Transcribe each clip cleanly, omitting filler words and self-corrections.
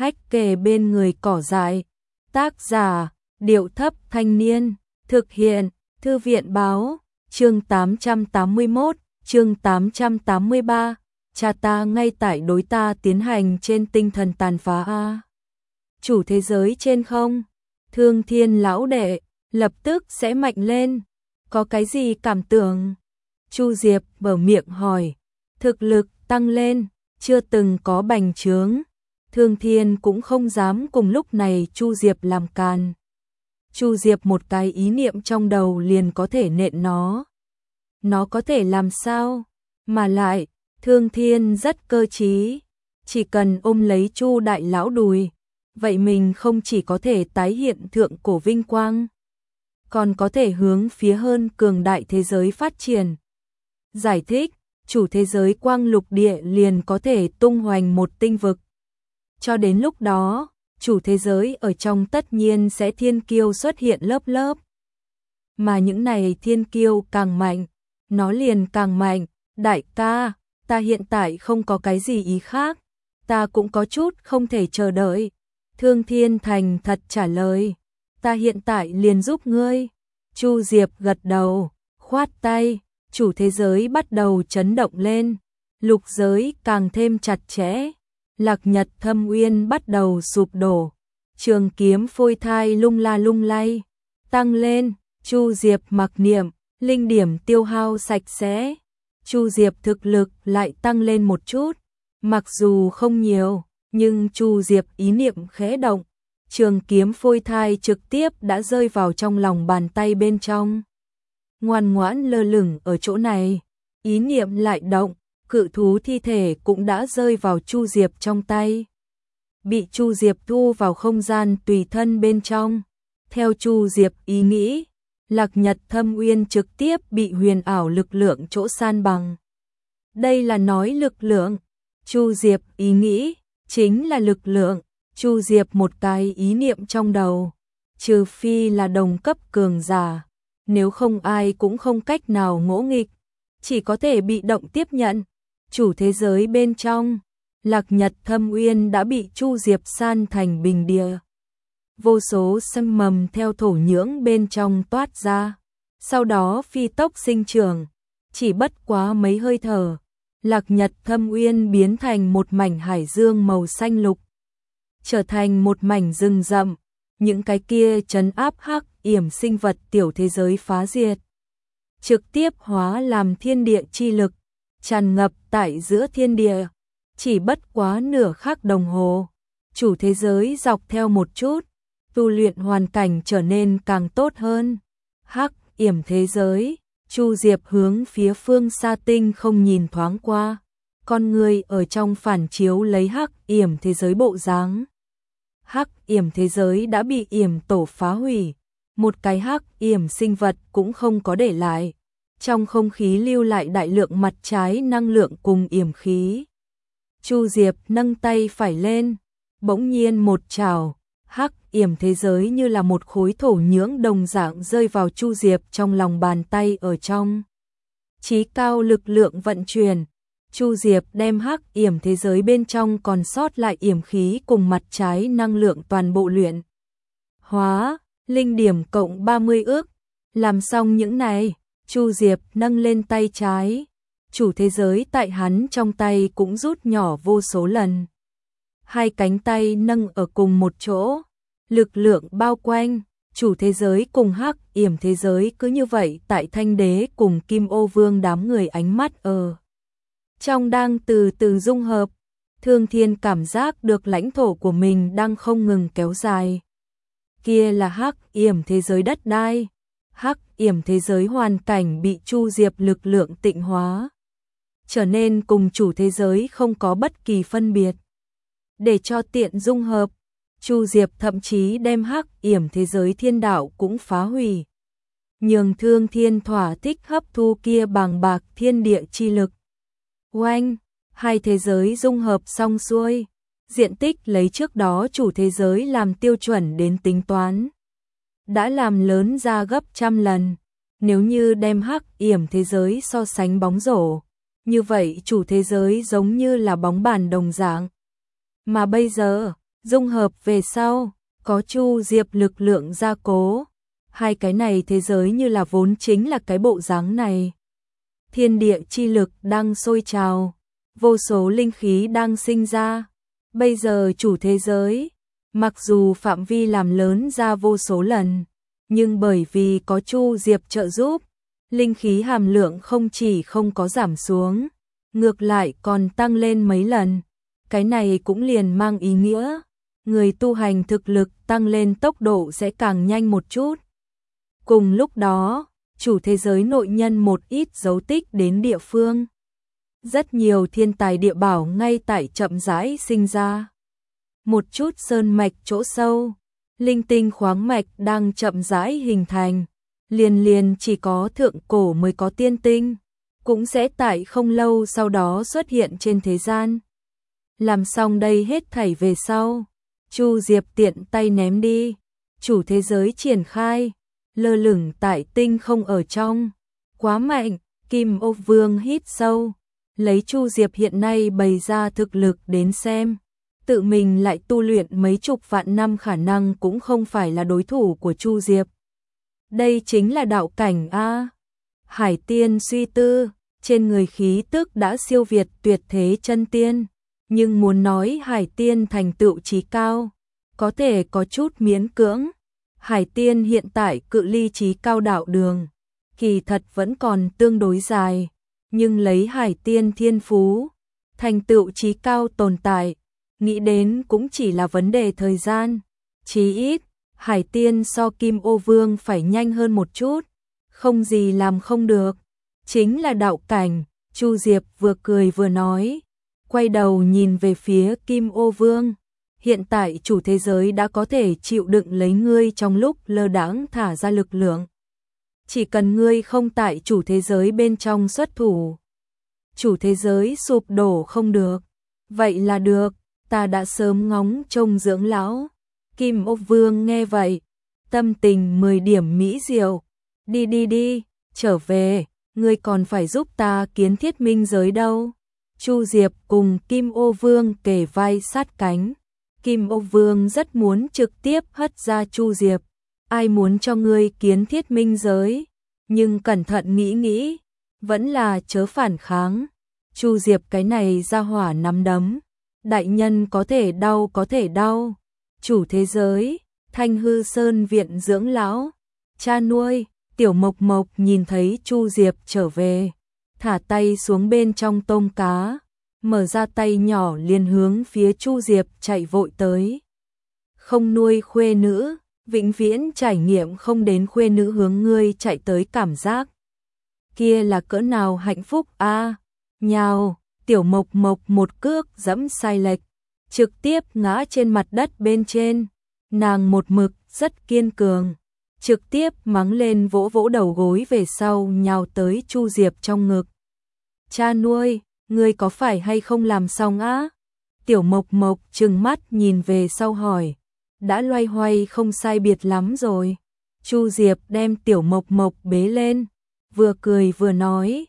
Hách kề bên người cỏ dại. Tác giả, Điệu Thấp Thanh Niên. Thực hiện, Thư viện Báo. Chương 881, chương 883. Cha ta ngay tại đối ta tiến hành trên tinh thần tàn phá a. Chủ thế giới trên không? Thương Thiên lão đệ lập tức sẽ mạnh lên. Có cái gì cảm tưởng? Chu Diệp mở miệng hỏi. Thực lực tăng lên, chưa từng có bành trướng. Thương Thiên cũng không dám cùng lúc này Chu Diệp làm càn. Chu Diệp một cái ý niệm trong đầu liền có thể nện nó. Nó có thể làm sao? Mà lại, Thương Thiên rất cơ trí. Chỉ cần ôm lấy Chu đại lão đùi, vậy mình không chỉ có thể tái hiện thượng cổ vinh quang, còn có thể hướng phía hơn cường đại thế giới phát triển. Giải thích, chủ thế giới quang lục địa liền có thể tung hoành một tinh vực. Cho đến lúc đó, chủ thế giới ở trong tất nhiên sẽ thiên kiêu xuất hiện lớp lớp. Mà những này thiên kiêu càng mạnh, nó liền càng mạnh. Đại ca, ta hiện tại không có cái gì ý khác, ta cũng có chút không thể chờ đợi. Thương Thiên thành thật trả lời, ta hiện tại liền giúp ngươi. Chu Diệp gật đầu, khoát tay, chủ thế giới bắt đầu chấn động lên, lục giới càng thêm chặt chẽ. Lạc Nhật Thâm Uyên bắt đầu sụp đổ, trường kiếm phôi thai lung la lung lay, tăng lên. Chu Diệp mặc niệm, linh điểm tiêu hao sạch sẽ. Chu Diệp thực lực lại tăng lên một chút, mặc dù không nhiều, nhưng Chu Diệp ý niệm khẽ động, trường kiếm phôi thai trực tiếp đã rơi vào trong lòng bàn tay bên trong. Ngoan ngoãn lơ lửng ở chỗ này, ý niệm lại động, cự thú thi thể cũng đã rơi vào Chu Diệp trong tay. Bị Chu Diệp thu vào không gian tùy thân bên trong. Theo Chu Diệp ý nghĩ, Lạc Nhật Thâm Uyên trực tiếp bị huyền ảo lực lượng chỗ san bằng. Đây là nói lực lượng. Chu Diệp ý nghĩ, chính là lực lượng. Chu Diệp một cái ý niệm trong đầu. Trừ phi là đồng cấp cường giả, nếu không ai cũng không cách nào ngỗ nghịch, chỉ có thể bị động tiếp nhận. Chủ thế giới bên trong, Lạc Nhật Thâm Uyên đã bị Chu Diệp san thành bình địa. Vô số sâm mầm theo thổ nhưỡng bên trong toát ra, sau đó phi tốc sinh trưởng, chỉ bất quá mấy hơi thở, Lạc Nhật Thâm Uyên biến thành một mảnh hải dương màu xanh lục, trở thành một mảnh rừng rậm, những cái kia trấn áp hắc yểm sinh vật tiểu thế giới phá diệt, trực tiếp hóa làm thiên địa chi lực, tràn ngập tại giữa thiên địa, chỉ bất quá nửa khắc đồng hồ, chủ thế giới dọc theo một chút, tu luyện hoàn cảnh trở nên càng tốt hơn. Hắc yểm thế giới, Chu Diệp hướng phía phương xa tinh không nhìn thoáng qua, con người ở trong phản chiếu lấy hắc yểm thế giới bộ dáng. Hắc yểm thế giới đã bị yểm tổ phá hủy, một cái hắc yểm sinh vật cũng không có để lại. Trong không khí lưu lại đại lượng mặt trái năng lượng cùng yểm khí. Chu Diệp nâng tay phải lên, bỗng nhiên một trảo, hắc yểm thế giới như là một khối thổ nhưỡng đồng dạng rơi vào Chu Diệp trong lòng bàn tay ở trong. Chí cao lực lượng vận chuyển, Chu Diệp đem hắc yểm thế giới bên trong còn sót lại yểm khí cùng mặt trái năng lượng toàn bộ luyện hóa, linh điểm cộng 30 ước. Làm xong những này, Chu Diệp nâng lên tay trái, chủ thế giới tại hắn trong tay cũng rút nhỏ vô số lần. Hai cánh tay nâng ở cùng một chỗ, lực lượng bao quanh, chủ thế giới cùng hắc yểm thế giới cứ như vậy tại Thanh Đế cùng Kim Ô Vương đám người ánh mắt ở trong đang từ từ dung hợp. Thương Thiên cảm giác được lãnh thổ của mình đang không ngừng kéo dài. Kia là hắc yểm thế giới đất đai. Hắc yểm thế giới hoàn cảnh bị Chu Diệp lực lượng tịnh hóa, trở nên cùng chủ thế giới không có bất kỳ phân biệt. Để cho tiện dung hợp, Chu Diệp thậm chí đem hắc yểm thế giới thiên đạo cũng phá hủy, nhường Thương Thiên thỏa thích hấp thu kia bàng bạc thiên địa chi lực. Oanh, hai thế giới dung hợp xong xuôi, diện tích lấy trước đó chủ thế giới làm tiêu chuẩn đến tính toán, đã làm lớn ra gấp trăm lần. Nếu như đem hắc yểm thế giới so sánh bóng rổ, như vậy chủ thế giới giống như là bóng bàn đồng dạng. Mà bây giờ, Dung hợp về sau, có Chu Diệp lực lượng gia cố. Hai cái này thế giới như là vốn chính là cái bộ dáng này. Thiên địa chi lực đang sôi trào, vô số linh khí đang sinh ra. Bây giờ chủ thế giới, mặc dù phạm vi làm lớn ra vô số lần, nhưng bởi vì có Chu Diệp trợ giúp, linh khí hàm lượng không chỉ không có giảm xuống, ngược lại còn tăng lên mấy lần. Cái này cũng liền mang ý nghĩa, người tu hành thực lực tăng lên tốc độ sẽ càng nhanh một chút. Cùng lúc đó, chủ thế giới nội nhân một ít dấu tích đến địa phương. Rất nhiều thiên tài địa bảo ngay tại chậm rãi sinh ra. Một chút sơn mạch chỗ sâu, linh tinh khoáng mạch đang chậm rãi hình thành. Liền liền chỉ có thượng cổ mới có tiên tinh, cũng sẽ tại không lâu sau đó xuất hiện trên thế gian. Làm xong đây hết thảy về sau, Chu Diệp tiện tay ném đi, chủ thế giới triển khai, lơ lửng tại tinh không ở trong. Quá mạnh, Kim Ô Vương hít sâu, lấy Chu Diệp hiện nay bày ra thực lực đến xem, tự mình lại tu luyện mấy chục vạn năm khả năng cũng không phải là đối thủ của Chu Diệp. Đây chính là đạo cảnh a. Hải Tiên suy tư, trên người khí tức đã siêu việt tuyệt thế chân tiên, nhưng muốn nói Hải Tiên thành tựu chí cao, có thể có chút miễn cưỡng. Hải Tiên hiện tại cự ly chí cao đạo đường, kỳ thật vẫn còn tương đối dài, nhưng lấy Hải Tiên thiên phú, thành tựu chí cao tồn tại, nghĩ đến cũng chỉ là vấn đề thời gian, chí ít Hải Tiên so Kim Ô Vương phải nhanh hơn một chút, không gì làm không được. Chính là đạo cảnh, Chu Diệp vừa cười vừa nói, quay đầu nhìn về phía Kim Ô Vương. Hiện tại chủ thế giới đã có thể chịu đựng lấy ngươi trong lúc lơ đãng thả ra lực lượng. Chỉ cần ngươi không tại chủ thế giới bên trong xuất thủ, chủ thế giới sụp đổ không được. Vậy là được, ta đã sớm ngóng trông dưỡng lão. Kim Ô Vương nghe vậy, tâm tình 10 điểm mỹ diệu. Đi đi đi, trở về, ngươi còn phải giúp ta kiến thiết minh giới đâu. Chu Diệp cùng Kim Ô Vương kề vai sát cánh. Kim Ô Vương rất muốn trực tiếp hất ra Chu Diệp. Ai muốn cho ngươi kiến thiết minh giới? Nhưng cẩn thận nghĩ nghĩ, vẫn là chớ phản kháng. Chu Diệp cái này ra hỏa nắm đấm. Đại nhân có thể đau có thể đau. Chủ thế giới, Thanh Hư Sơn viện dưỡng lão, cha nuôi, Tiểu Mộc Mộc nhìn thấy Chu Diệp trở về, thả tay xuống bên trong tôm cá, mở ra tay nhỏ liền hướng phía Chu Diệp chạy vội tới. Không nuôi khuê nữ, vĩnh viễn trải nghiệm không đến khuê nữ hướng ngươi chạy tới cảm giác. Kia là cỡ nào hạnh phúc a. Nhào, Tiểu Mộc Mộc một cước giẫm sai lệch, trực tiếp ngã trên mặt đất bên trên. Nàng một mực rất kiên cường, trực tiếp mắng lên vỗ vỗ đầu gối về sau nhào tới Chu Diệp trong ngực. Cha nuôi, ngươi có phải hay không làm xong á? Tiểu Mộc Mộc trừng mắt nhìn về sau hỏi. Đã loay hoay không sai biệt lắm rồi. Chu Diệp đem Tiểu Mộc Mộc bế lên, vừa cười vừa nói,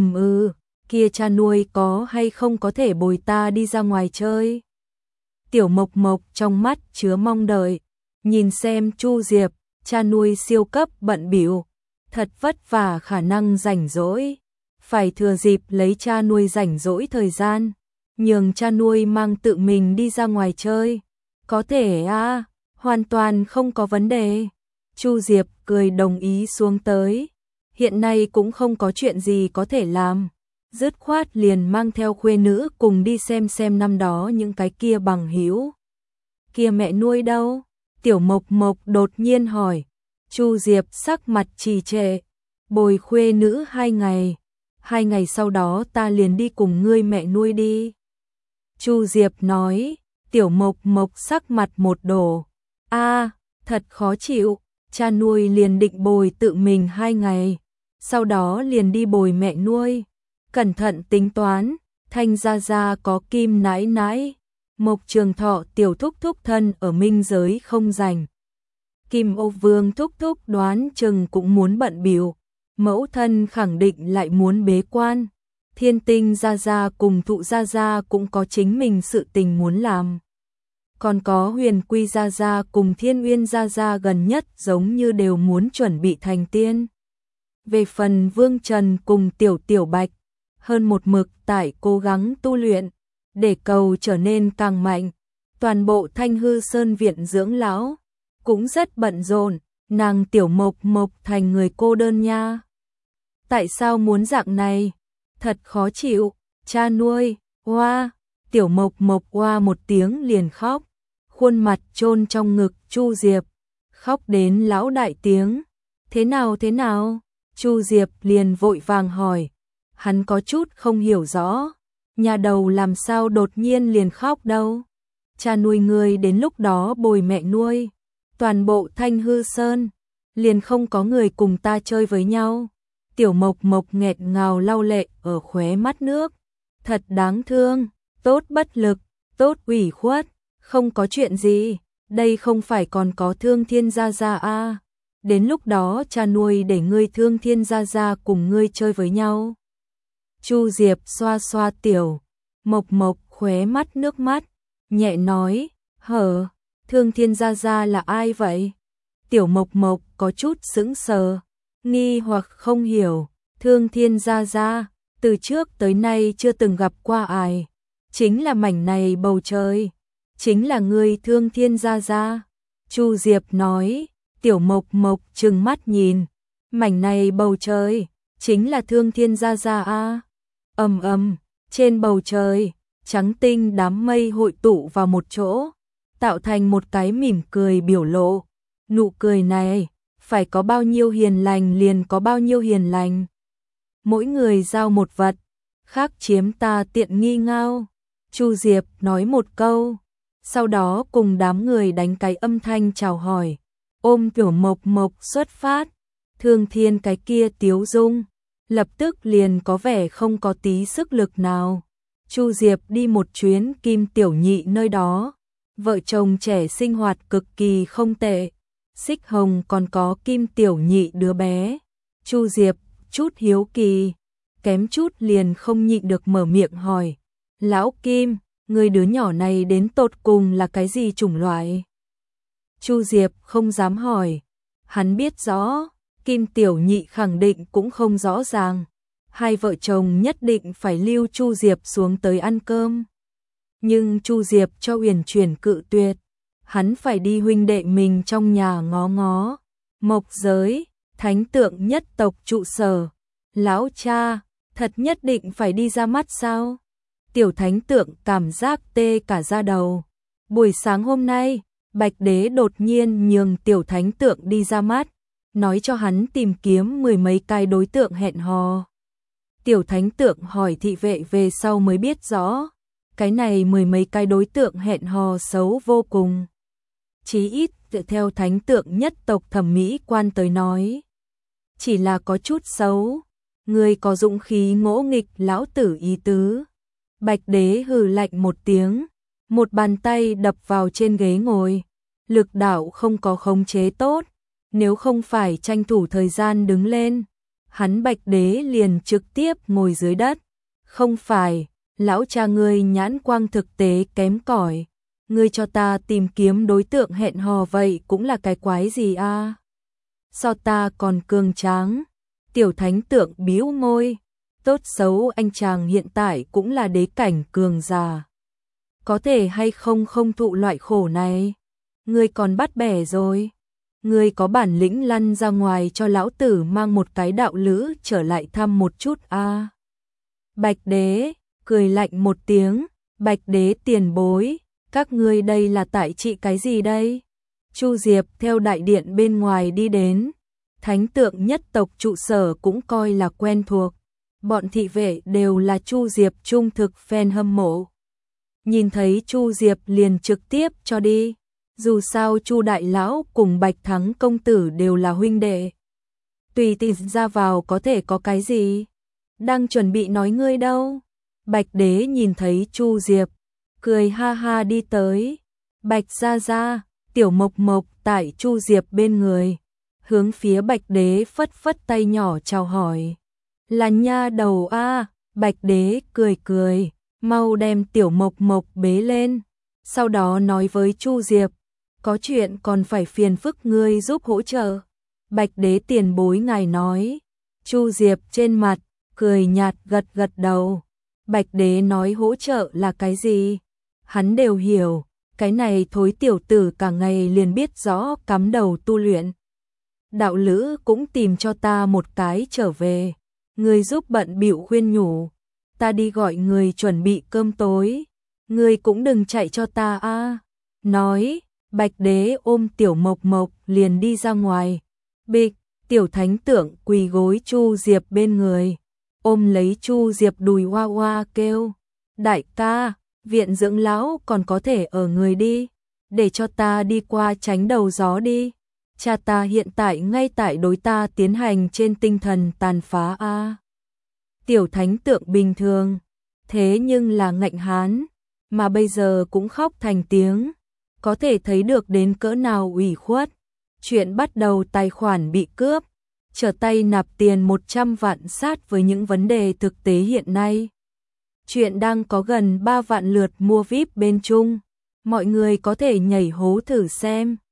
kia cha nuôi có hay không có thể bồi ta đi ra ngoài chơi? Tiểu Mộc Mộc trong mắt chứa mong đợi, nhìn xem Chu Diệp, cha nuôi siêu cấp bận bịu, thật vất vả khả năng rảnh rỗi, phải thừa dịp lấy cha nuôi rảnh rỗi thời gian, nhường cha nuôi mang tự mình đi ra ngoài chơi. Có thể a, hoàn toàn không có vấn đề. Chu Diệp cười đồng ý xuống tới. Hiện nay cũng không có chuyện gì có thể làm, dứt khoát liền mang theo khuê nữ cùng đi xem năm đó những cái kia bằng hữu. Kia mẹ nuôi đâu? Tiểu Mộc Mộc đột nhiên hỏi. Chu Diệp sắc mặt trì trệ, bồi khuê nữ 2 ngày. 2 ngày sau đó ta liền đi cùng ngươi mẹ nuôi đi. Chu Diệp nói. Tiểu Mộc Mộc sắc mặt một đổ. Thật khó chịu. Cha nuôi liền định bồi tự mình 2 ngày, sau đó liền đi bồi mẹ nuôi. Cẩn thận tính toán, Thanh gia gia có Kim nãi nãi, Mộc Trường Thọ tiểu thúc thúc thân ở minh giới không rảnh. Kim Ô Vương thúc thúc đoán chừng cũng muốn bận bịu, mẫu thân khẳng định lại muốn bế quan. Thiên Tinh gia gia cùng Thụ gia gia cũng có chính mình sự tình muốn làm. Còn có Huyền Quy gia gia cùng Thiên Uyên gia gia gần nhất giống như đều muốn chuẩn bị thành tiên. Về phần Vương Trần cùng Tiểu Tiểu Bạch, hơn một mực tại cố gắng tu luyện, để cầu trở nên càng mạnh. Toàn bộ Thanh Hư Sơn viện dưỡng lão cũng rất bận rộn, nàng Tiểu Mộc Mộc thành người cô đơn nha. Tại sao muốn dạng này? Thật khó chịu, cha nuôi, oa, Tiểu Mộc Mộc oa một tiếng liền khóc, khuôn mặt chôn trong ngực Chu Diệp, khóc đến lão đại tiếng. Thế nào thế nào? Chu Diệp liền vội vàng hỏi, hắn có chút không hiểu rõ, nhà đầu làm sao đột nhiên liền khóc đâu. Cha nuôi ngươi đến lúc đó bồi mẹ nuôi, toàn bộ Thanh Hư Sơn, liền không có người cùng ta chơi với nhau. Tiểu Mộc Mộc nghẹt ngào lau lệ ở khóe mắt nước, thật đáng thương, tốt bất lực, tốt ủy khuất, không có chuyện gì, đây không phải còn có Thương Thiên gia gia à. Đến lúc đó cha nuôi để ngươi Thương Thiên gia gia cùng ngươi chơi với nhau. Chu Diệp xoa xoa Tiểu Mộc Mộc khóe mắt nước mắt, nhẹ nói, hở, Thương Thiên gia gia là ai vậy? Tiểu Mộc Mộc có chút sững sờ, nghi hoặc không hiểu, Thương Thiên gia gia, từ trước tới nay chưa từng gặp qua ai, chính là mảnh này bầu trời, chính là ngươi Thương Thiên gia gia. Chu Diệp nói, Tiểu Mộc Mộc trừng mắt nhìn, mảnh này bầu trời, chính là Thương Thiên gia gia a. Trên bầu trời, trắng tinh đám mây hội tụ vào một chỗ, tạo thành một cái mỉm cười biểu lộ. Nụ cười này, phải có bao nhiêu hiền lành liền có bao nhiêu hiền lành. Mỗi người giao một vật, khác chiếm ta tiện nghi ngao. Chu Diệp nói một câu, sau đó cùng đám người đánh cái âm thanh chào hỏi, ôm Tiểu Mộc Mộc xuất phát. Thương Thiên cái kia tiếu dung, lập tức liền có vẻ không có tí sức lực nào. Chu Diệp đi một chuyến Kim Tiểu Nhị nơi đó, vợ chồng trẻ sinh hoạt cực kỳ không tệ. Xích Hồng còn có Kim Tiểu Nhị đứa bé. Chu Diệp chút hiếu kỳ, kém chút liền không nhịn được mở miệng hỏi, lão Kim, người đứa nhỏ này đến tột cùng là cái gì chủng loại? Chu Diệp không dám hỏi, hắn biết rõ, Kim Tiểu Nhị khẳng định cũng không rõ ràng. Hai vợ chồng nhất định phải lưu Chu Diệp xuống tới ăn cơm. Nhưng Chu Diệp cho Uyển Chuyển cự tuyệt, hắn phải đi huynh đệ mình trong nhà ngó ngó. Mộc giới, thánh tượng nhất tộc trụ sở. Lão cha, thật nhất định phải đi ra mắt sao? Tiểu thánh tượng cảm giác tê cả da đầu. Buổi sáng hôm nay, Bạch Đế đột nhiên nhường tiểu thánh tượng đi ra mắt, nói cho hắn tìm kiếm mười mấy cái đối tượng hẹn hò. Tiểu thánh tượng hỏi thị vệ về sau mới biết rõ, cái này mười mấy cái đối tượng hẹn hò xấu vô cùng. Chí ít dựa theo thánh tượng nhất tộc thẩm mỹ quan tới nói, chỉ là có chút xấu, người có dũng khí ngỗ nghịch lão tử ý tứ. Bạch Đế hừ lạnh một tiếng, một bàn tay đập vào trên ghế ngồi, lực đạo không có khống chế tốt, nếu không phải tranh thủ thời gian đứng lên, hắn Bạch Đế liền trực tiếp ngồi dưới đất. Không phải, lão cha ngươi nhãn quang thực tế kém cỏi, ngươi cho ta tìm kiếm đối tượng hẹn hò vậy cũng là cái quái gì a? So ta còn cường tráng. Tiểu thánh tượng bĩu môi, tốt xấu anh chàng hiện tại cũng là đế cảnh cường già, có thể hay không không thụ loại khổ này? Ngươi còn bắt bẻ rồi, ngươi có bản lĩnh lăn ra ngoài cho lão tử mang một cái đạo lữ trở lại thăm một chút a. Bạch Đế cười lạnh một tiếng, Bạch Đế tiền bối, các ngươi đây là tại trị cái gì đây? Chu Diệp theo đại điện bên ngoài đi đến, thánh tượng nhất tộc trụ sở cũng coi là quen thuộc, bọn thị vệ đều là Chu Diệp trung thực fan hâm mộ. Nhìn thấy Chu Diệp liền trực tiếp cho đi, dù sao Chu đại lão cùng Bạch Thắng công tử đều là huynh đệ. Tùy tiện ra vào có thể có cái gì? Đang chuẩn bị nói ngươi đâu? Bạch Đế nhìn thấy Chu Diệp, cười ha ha đi tới. Bạch gia gia, Tiểu Mộc Mộc tại Chu Diệp bên người, hướng phía Bạch Đế phất phất tay nhỏ chào hỏi. Là nha đầu a. Bạch Đế cười cười, mau đem Tiểu Mộc Mộc bế lên. sau đó nói với Chu Diệp, có chuyện còn phải phiền phức ngươi giúp hỗ trợ. Bạch Đế tiền bối ngài nói. Chu Diệp trên mặt cười nhạt gật gật đầu. Bạch Đế nói hỗ trợ là cái gì? Hắn đều hiểu, cái này thối tiểu tử cả ngày liền biết rõ cắm đầu tu luyện. Đạo lữ cũng tìm cho ta một cái trở về. Ngươi giúp bận bịu khuyên nhủ, ta đi gọi người chuẩn bị cơm tối. Ngươi cũng đừng chạy cho ta a. Nói, Bạch Đế ôm Tiểu Mộc Mộc liền đi ra ngoài. Bịch, Tiểu Thánh Tượng quỳ gối Chu Diệp bên người, ôm lấy Chu Diệp đùi hoa hoa kêu, đại ca, viện dưỡng lão còn có thể ở người đi, để cho ta đi qua tránh đầu gió đi. Cha ta hiện tại ngay tại đối ta tiến hành trên tinh thần tàn phá a. Tiểu Thánh Tượng bình thường, thế nhưng là ngạnh hán, mà bây giờ cũng khóc thành tiếng, có thể thấy được đến cỡ nào ủy khuất. Chuyện bắt đầu tài khoản bị cướp, trở tay nạp tiền 100 vạn sát với những vấn đề thực tế hiện nay. Chuyện đang có gần 3 vạn lượt mua VIP bên Trung, mọi người có thể nhảy hố thử xem.